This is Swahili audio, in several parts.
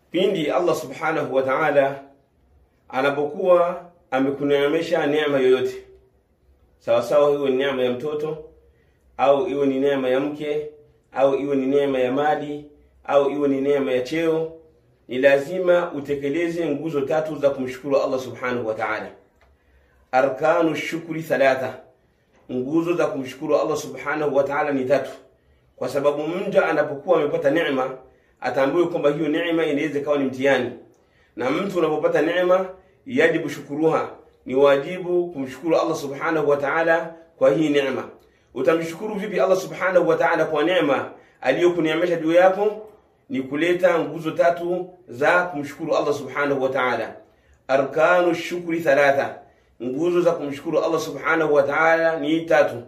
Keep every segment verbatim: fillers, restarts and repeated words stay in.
Pindi Allah subhanahu wa ta'ala anapokuwa amekuneemesha neema yoyote, sawa sawa iwe ni neema ya mtoto au iwe ni neema ya mke au iwe ni neema ya mali au iwe ni neema ya cheo, ni lazima utekeleze nguzo tatu za kumshukuru Allah subhanahu wa ta'ala. Arkanu shukri thalatha, nguzo za kumshukuru Allah subhanahu wa ta'ala ni tatu, kwa sababu mja anapokuwa amepata neema atambue kwamba hiyo neema inaweza kawa ni mtihani, na mtu unapopata neema yajibu shukuruha, ni wajibu kumshukuru Allah subhanahu wa ta'ala kwa hii neema. Utamshukuru vipi Allah subhanahu wa ta'ala kwa neema aliyokuneemesha juu yako? Ni kuleta nguzo tatu za kumshukuru Allah subhanahu wa ta'ala. Arkanu shukri thalatha, nguzo za kumshukuru Allah subhanahu wa ta'ala ni tatu.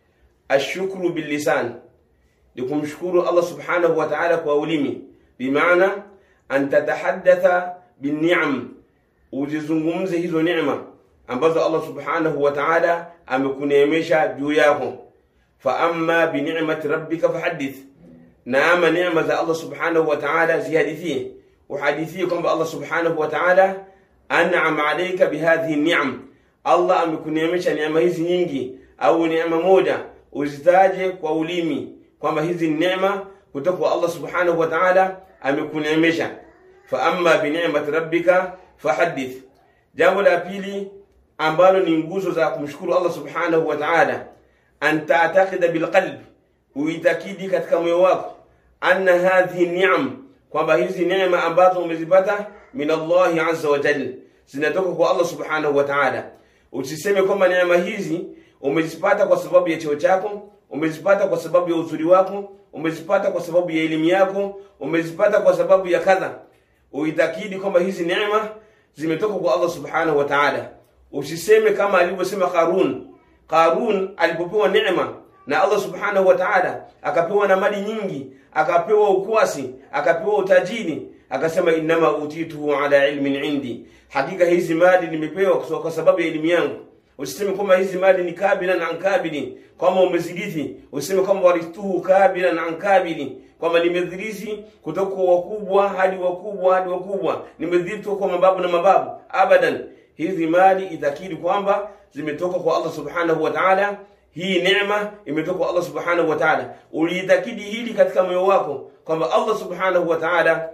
Ashukru bil lisan, ni kumshukuru Allah subhanahu wa ta'ala kwa ulimi, bimaana an tatahaddatha bin ni'am, uzizungumze hizo neema ambazo Allah subhanahu wa ta'ala amekuneemesha juu yako. Fa amma bi ni'mati rabbika fahaddith, na ama neema za Allah subhanahu wa ta'ala zihadithie, uhadithie kwamba Allah subhanahu wa ta'ala an'ama alayka bihadhihi ni'am, Allah amekuneemesha neema hizi nyingi au neema moja, uzitaje kwa ulimi kwamba hizi neema kutoka kwa Allah subhanahu wa ta'ala amekuneemesha. Fa amma bi ni'mati rabbika fahaddith. Jambo la pili ambalo ni nguzo za kumshukuru Allah subhanahu wa ta'ala, an ta'taqida bil qalb, uitakidi katika moyo wako anna hadhihi ni'am, kwamba hizi neema ambazo umezipata min Allah azza wa jalla, zinatoka kwa Allah subhanahu wa ta'ala. Usiseme kwamba neema hizi umezipata kwa sababu ya cheo chako, umezipata kwa sababu ya uzuri wako, umezipata kwa sababu ya elimu yako, umezipata kwa sababu ya kadha. Uitakidi kwamba hizi neema zimetoka kwa Allah subhanahu wa ta'ala. Usiseme kama alivyosema Qarun. Qarun alipopewa neema na Allah subhanahu wa ta'ala, akapewa na mali nyingi, akapewa ukwasi, akapewa utajiri, akasema inma utitu ala ilmin indi, hakika hizi mali nimepewa kwa sababu ya elimu yangu. Usiseme kwamba hizi mali ni kabila na ankabili, kama umezidisi. Usiseme kwamba warithuhu kabila na ankabili, kwamba nimedhirisi kutoka kwa wakubwa hadi wakubwa hadi wakubwa, nimedhirisi kwa mababu na mababu. Abadan, hizi mali itakiri kwamba zimetoka kwa Allah subhanahu wa ta'ala. Hii neema imetoka kwa Allah subhanahu wa ta'ala. Uliitakidi hili katika moyo wako kwamba Allah subhanahu wa ta'ala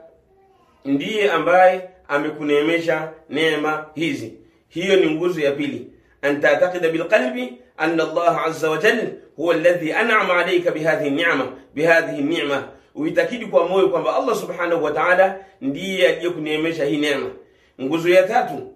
ndiye ambaye amekuneemesha neema hizi. Hiyo ni nguzo ya pili. أن تعتقد بالقلب أن الله عز وجل هو الذي أنعم عليك بهذه النعمة بهذه النعمة uitakidi kwa moyo kwamba Allah subhanahu wa ta'ala ndiye aliyekuneemesha hii neema. Nguzo ya tatu,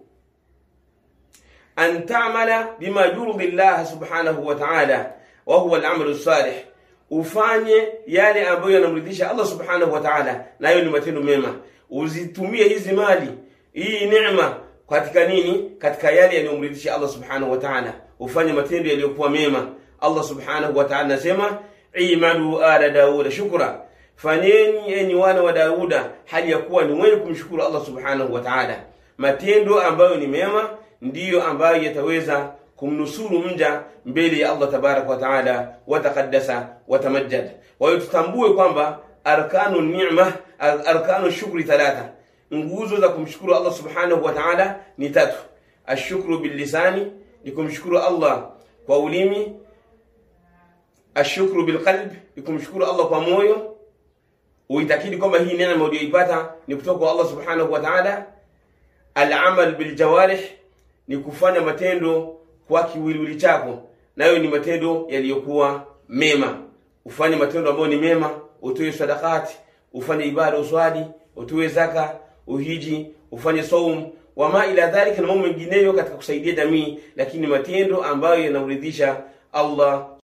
an ta'mala bima yurdi Allah subhanahu wa ta'ala wa huwa al-amal as-salih, ufanye yale ambayo yanamridhisha Allah subhanahu wa ta'ala, nayo ni matendo mema. Uzitumie hizi mali, hii neema katika nini? Katika yale yanayomridhisha Allah subhanahu wa ta'ala, ufanye matendo yaliyokuwa mema. Allah subhanahu wa ta'ala anasema imanu ala Dauda shukra, fanyeni enyi wana wa Dauda hali ya kuwa ni wenye kumshukuru Allah subhanahu wa ta'ala. Matendo ambayo ni mema ndiyo ambayo yataweza kumnusuru mja mbele ya Allah tabarak wa ta'ala wa taqaddasa wa tamajjad. Wa tutambue kwamba arkanu ni'ma arkanu shukri thalatha, nguzo za kumshukuru Allah subhanahu wa ta'ala ni tatu. Ashukru bil lisani, ni kumshukuru Allah kwa ulimi. Ashukru bil qalb, ni kumshukuru Allah kwa moyo, uitakidi kwamba hii neema uliyoipata ni kutoka kwa Allah subhanahu wa ta'ala. Al-amal bil jawarih, ni kufanya matendo kwa kiwiliwili chako, nayo ni matendo yaliyokuwa mema. Ufanye matendo ambayo ni mema, utoe sadaqati, ufanye ibada, uswali, utoe zaka, uhiji, ufanye saum, wama ila dhalika, na mambo mengineyo katika kusaidia jamii, lakini matendo ambayo yanamridhisha Allah